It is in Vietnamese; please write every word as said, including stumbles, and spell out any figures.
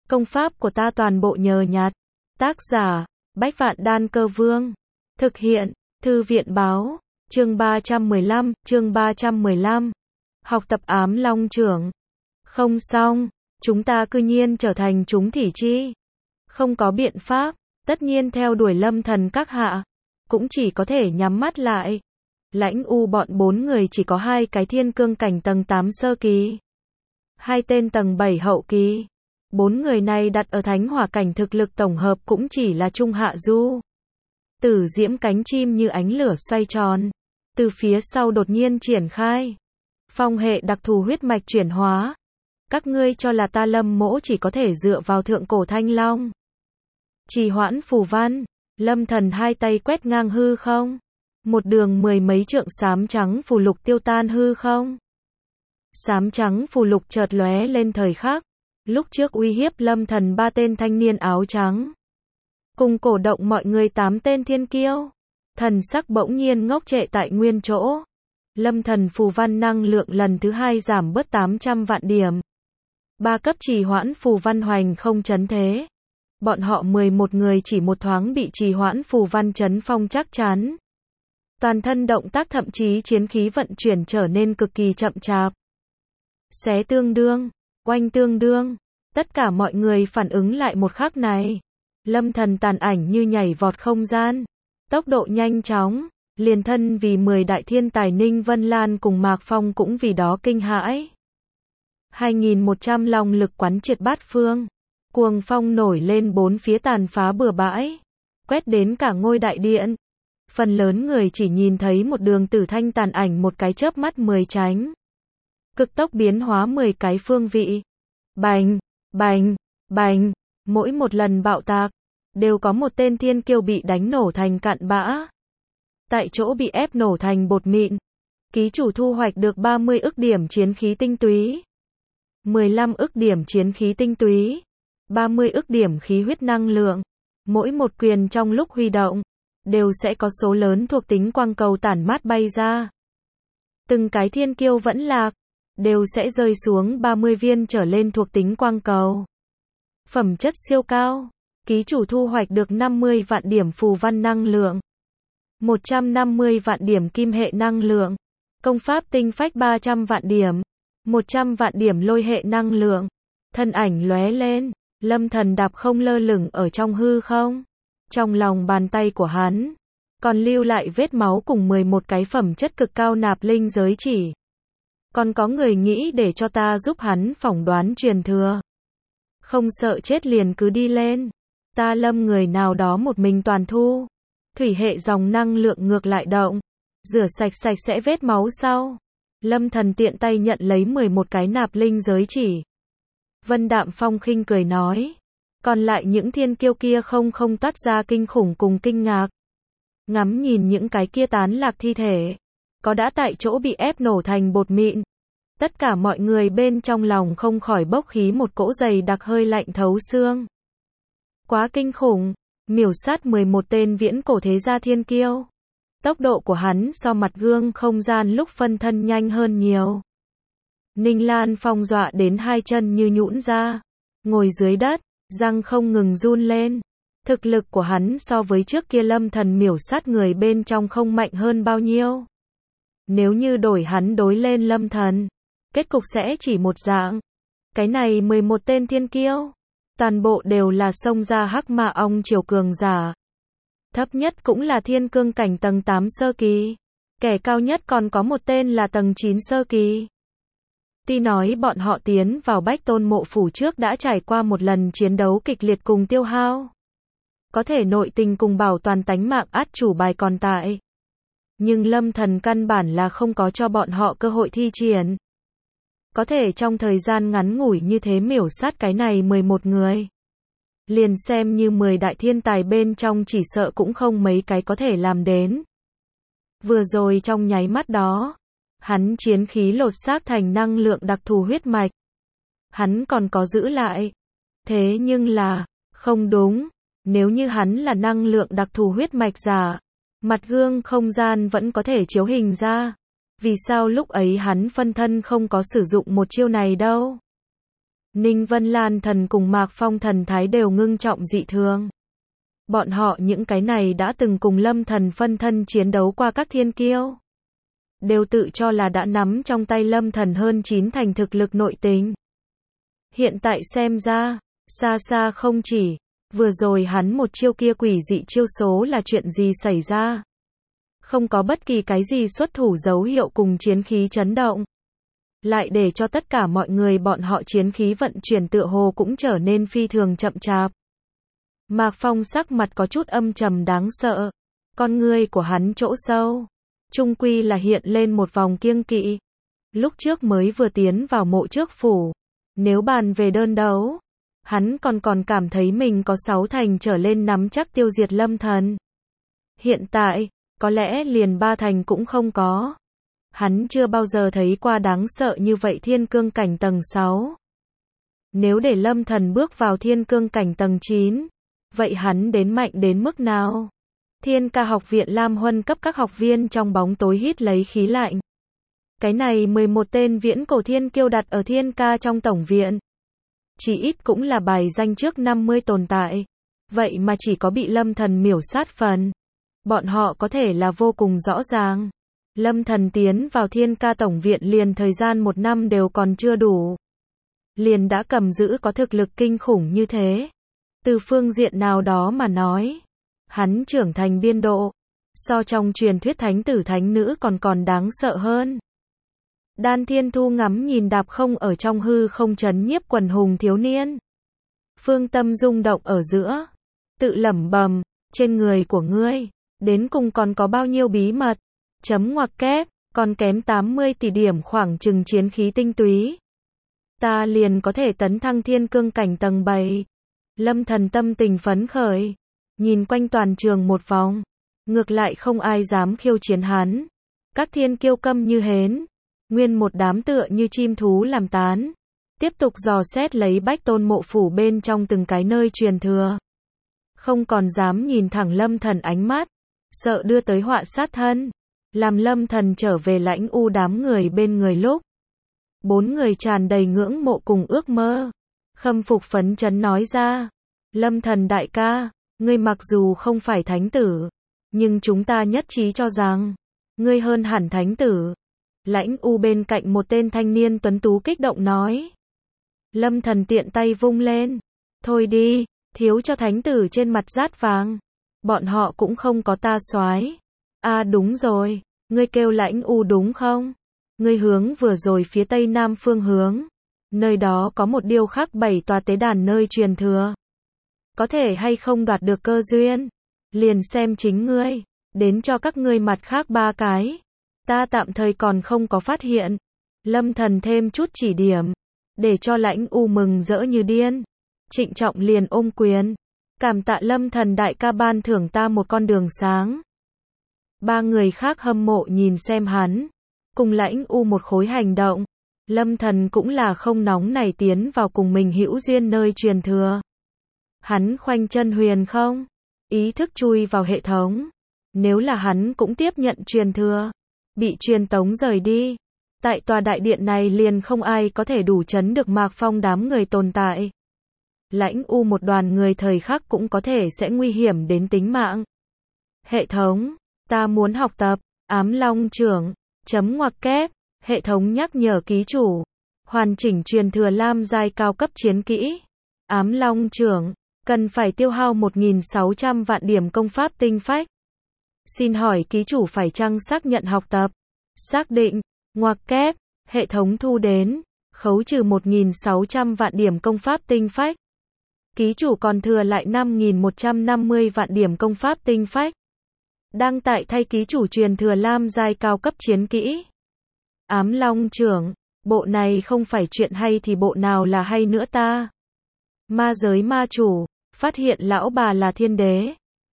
Công pháp của ta toàn bộ nhờ nhặt. Tác giả, Bách Vạn Đan Cơ Vương. Thực hiện, Thư viện Báo. Chương ba trăm mười lăm, chương ba trăm mười lăm. Học tập ám long trưởng. Không xong, chúng ta cư nhiên trở thành chúng thỉ chi. Không có biện pháp, tất nhiên theo đuổi Lâm Thần các hạ. Cũng chỉ có thể nhắm mắt lại. Lãnh U bọn bốn người chỉ có hai cái thiên cương cảnh tầng tám sơ kỳ. Hai tên tầng bảy hậu kỳ. Bốn người này đặt ở thánh hỏa cảnh thực lực tổng hợp cũng chỉ là trung hạ du. Tử diễm cánh chim như ánh lửa xoay tròn. Từ phía sau đột nhiên triển khai. Phong hệ đặc thù huyết mạch chuyển hóa. Các ngươi cho là ta Lâm Mỗ chỉ có thể dựa vào thượng cổ thanh long. Trì hoãn phù văn. Lâm Thần hai tay quét ngang hư không. Một đường mười mấy trượng xám trắng phù lục tiêu tan hư không. Xám trắng phù lục chợt lóe lên thời khắc. Lúc trước uy hiếp Lâm Thần ba tên thanh niên áo trắng. Cùng cổ động mọi người tám tên thiên kiêu. Thần sắc bỗng nhiên ngốc trệ tại nguyên chỗ. Lâm Thần phù văn năng lượng lần thứ hai giảm bớt tám trăm vạn điểm. Ba cấp trì hoãn phù văn hoành không chấn thế. Bọn họ mười một người chỉ một thoáng bị trì hoãn phù văn chấn phong chắc chắn. Toàn thân động tác thậm chí chiến khí vận chuyển trở nên cực kỳ chậm chạp. Xé tương đương, oanh tương đương, tất cả mọi người phản ứng lại một khắc này. Lâm Thần tàn ảnh như nhảy vọt không gian, tốc độ nhanh chóng, liền thân vì mười đại thiên tài Ninh Vân Lan cùng Mạc Phong cũng vì đó kinh hãi. hai nghìn một trăm long lực quán triệt bát phương, cuồng phong nổi lên bốn phía tàn phá bừa bãi, quét đến cả ngôi đại điện. Phần lớn người chỉ nhìn thấy một đường tử thanh tàn ảnh một cái chớp mắt mười tránh. Cực tốc biến hóa mười cái phương vị. Bành, bành, bành, mỗi một lần bạo tạc, đều có một tên thiên kiêu bị đánh nổ thành cặn bã. Tại chỗ bị ép nổ thành bột mịn. Ký chủ thu hoạch được ba mươi ức điểm chiến khí tinh túy. mười lăm ức điểm chiến khí tinh túy. ba mươi ức điểm khí huyết năng lượng. Mỗi một quyền trong lúc huy động, đều sẽ có số lớn thuộc tính quang cầu tản mát bay ra. Từng cái thiên kiêu vẫn lạc, đều sẽ rơi xuống ba mươi viên trở lên thuộc tính quang cầu. Phẩm chất siêu cao, ký chủ thu hoạch được năm mươi vạn điểm phù văn năng lượng, một trăm năm mươi vạn điểm kim hệ năng lượng, công pháp tinh phách ba trăm vạn điểm, một trăm vạn điểm lôi hệ năng lượng. Thân ảnh lóe lên, Lâm Thần đạp không lơ lửng ở trong hư không. Trong lòng bàn tay của hắn, còn lưu lại vết máu cùng mười một cái phẩm chất cực cao nạp linh giới chỉ. Còn có người nghĩ để cho ta giúp hắn phỏng đoán truyền thừa. Không sợ chết liền cứ đi lên. Ta Lâm người nào đó một mình toàn thu. Thủy hệ dòng năng lượng ngược lại động. Rửa sạch sạch sẽ vết máu sau. Lâm Thần tiện tay nhận lấy mười một cái nạp linh giới chỉ. Vân Đạm Phong khinh cười nói. Còn lại những thiên kiêu kia không không toát ra kinh khủng cùng kinh ngạc. Ngắm nhìn những cái kia tán lạc thi thể. Có đã tại chỗ bị ép nổ thành bột mịn. Tất cả mọi người bên trong lòng không khỏi bốc khí một cỗ dày đặc hơi lạnh thấu xương. Quá kinh khủng, miểu sát mười một tên viễn cổ thế gia thiên kiêu. Tốc độ của hắn so mặt gương không gian lúc phân thân nhanh hơn nhiều. Ninh Lan Phong dọa đến hai chân như nhũn ra. Ngồi dưới đất, răng không ngừng run lên. Thực lực của hắn so với trước kia Lâm Thần miểu sát người bên trong không mạnh hơn bao nhiêu. Nếu như đổi hắn đối lên Lâm Thần, kết cục sẽ chỉ một dạng. Cái này mười một tên thiên kiêu, toàn bộ đều là xông ra hắc ma ong triều cường giả. Thấp nhất cũng là thiên cương cảnh tầng tám sơ kỳ. Kẻ cao nhất còn có một tên là tầng chín sơ kỳ. Tuy nói bọn họ tiến vào Bách Tôn mộ phủ trước đã trải qua một lần chiến đấu kịch liệt cùng tiêu hao. Có thể nội tình cùng bảo toàn tánh mạng át chủ bài còn tại. Nhưng Lâm Thần căn bản là không có cho bọn họ cơ hội thi triển. Có thể trong thời gian ngắn ngủi như thế miểu sát cái này mười một người. Liền xem như mười đại thiên tài bên trong chỉ sợ cũng không mấy cái có thể làm đến. Vừa rồi trong nháy mắt đó, hắn chiến khí lột xác thành năng lượng đặc thù huyết mạch. Hắn còn có giữ lại. Thế nhưng là, không đúng, nếu như hắn là năng lượng đặc thù huyết mạch giả, mặt gương không gian vẫn có thể chiếu hình ra. Vì sao lúc ấy hắn phân thân không có sử dụng một chiêu này đâu? Ninh Vân Lan thần cùng Mạc Phong thần thái đều ngưng trọng dị thường. Bọn họ những cái này đã từng cùng Lâm Thần phân thân chiến đấu qua các thiên kiêu. Đều tự cho là đã nắm trong tay Lâm Thần hơn chín thành thực lực nội tình. Hiện tại xem ra, xa xa không chỉ, vừa rồi hắn một chiêu kia quỷ dị chiêu số là chuyện gì xảy ra. Không có bất kỳ cái gì xuất thủ dấu hiệu cùng chiến khí chấn động. Lại để cho tất cả mọi người bọn họ chiến khí vận chuyển tựa hồ cũng trở nên phi thường chậm chạp. Mạc Phong sắc mặt có chút âm trầm đáng sợ. Con ngươi của hắn chỗ sâu, chung quy là hiện lên một vòng kiêng kỵ. Lúc trước mới vừa tiến vào mộ trước phủ. Nếu bàn về đơn đấu, hắn còn còn cảm thấy mình có sáu thành trở lên nắm chắc tiêu diệt Lâm Thần. Hiện tại, có lẽ liền ba thành cũng không có. Hắn chưa bao giờ thấy qua đáng sợ như vậy thiên cương cảnh tầng sáu. Nếu để Lâm Thần bước vào thiên cương cảnh tầng chín, vậy hắn đến mạnh đến mức nào? Thiên Ca học viện Lam Huân cấp các học viên trong bóng tối hít lấy khí lạnh. Cái này mười một tên viễn cổ thiên kiêu đặt ở Thiên Ca trong tổng viện. Chỉ ít cũng là bài danh trước năm mươi tồn tại. Vậy mà chỉ có bị Lâm Thần miểu sát phần. Bọn họ có thể là vô cùng rõ ràng. Lâm Thần tiến vào Thiên Ca tổng viện liền thời gian một năm đều còn chưa đủ. Liền đã cầm giữ có thực lực kinh khủng như thế. Từ phương diện nào đó mà nói, hắn trưởng thành biên độ, so trong truyền thuyết thánh tử thánh nữ còn còn đáng sợ hơn. Đan Thiên Thu ngắm nhìn đạp không ở trong hư không chấn nhiếp quần hùng thiếu niên. Phương tâm rung động ở giữa, tự lẩm bẩm, trên người của ngươi, đến cùng còn có bao nhiêu bí mật, chấm ngoặc kép, còn kém tám mươi tỷ điểm khoảng chừng chiến khí tinh túy. Ta liền có thể tấn thăng thiên cương cảnh tầng bảy. Lâm Thần tâm tình phấn khởi, nhìn quanh toàn trường một vòng, ngược lại không ai dám khiêu chiến hắn. Các thiên kiêu câm như hến, nguyên một đám tựa như chim thú làm tán, tiếp tục dò xét lấy Bách Tôn mộ phủ bên trong từng cái nơi truyền thừa. Không còn dám nhìn thẳng Lâm Thần ánh mắt, sợ đưa tới họa sát thân, làm Lâm Thần trở về lãnh u đám người bên người lúc. Bốn người tràn đầy ngưỡng mộ cùng ước mơ. Khâm phục phấn chấn nói ra, Lâm Thần đại ca, ngươi mặc dù không phải thánh tử, nhưng chúng ta nhất trí cho rằng, ngươi hơn hẳn thánh tử. Lãnh u bên cạnh một tên thanh niên tuấn tú kích động nói. Lâm Thần tiện tay vung lên, thôi đi, thiếu cho thánh tử trên mặt rát vàng. Bọn họ cũng không có ta soái. À đúng rồi, ngươi kêu Lãnh u đúng không? Ngươi hướng vừa rồi phía tây nam phương hướng. Nơi đó có một điêu khắc bảy tòa tế đàn nơi truyền thừa. Có thể hay không đoạt được cơ duyên, liền xem chính ngươi, đến cho các ngươi mặt khác ba cái. Ta tạm thời còn không có phát hiện. Lâm Thần thêm chút chỉ điểm, để cho Lãnh u mừng rỡ như điên. Trịnh trọng liền ôm quyền, cảm tạ Lâm Thần đại ca ban thưởng ta một con đường sáng. Ba người khác hâm mộ nhìn xem hắn, cùng Lãnh u một khối hành động. Lâm Thần cũng là không nóng nảy tiến vào cùng mình hữu duyên nơi truyền thừa. Hắn khoanh chân huyền không, ý thức chui vào hệ thống. Nếu là hắn cũng tiếp nhận truyền thừa, bị truyền tống rời đi, tại tòa đại điện này liền không ai có thể đủ chấn được Mạc Phong đám người tồn tại. Lãnh u một đoàn người thời khắc cũng có thể sẽ nguy hiểm đến tính mạng. Hệ thống, ta muốn học tập, ám long trưởng, chấm ngoặc kép. Hệ thống nhắc nhở ký chủ, hoàn chỉnh truyền thừa lam giai cao cấp chiến kỹ. Ám long trưởng, cần phải tiêu hao một nghìn sáu trăm vạn điểm công pháp tinh phách. Xin hỏi ký chủ phải chăng xác nhận học tập? Xác định, ngoặc kép, hệ thống thu đến, khấu trừ một nghìn sáu trăm vạn điểm công pháp tinh phách. Ký chủ còn thừa lại năm nghìn một trăm năm mươi vạn điểm công pháp tinh phách. Đăng tại thay ký chủ truyền thừa lam giai cao cấp chiến kỹ. Ám long trưởng, bộ này không phải chuyện hay thì bộ nào là hay nữa ta? Ma giới ma chủ, phát hiện lão bà là thiên đế.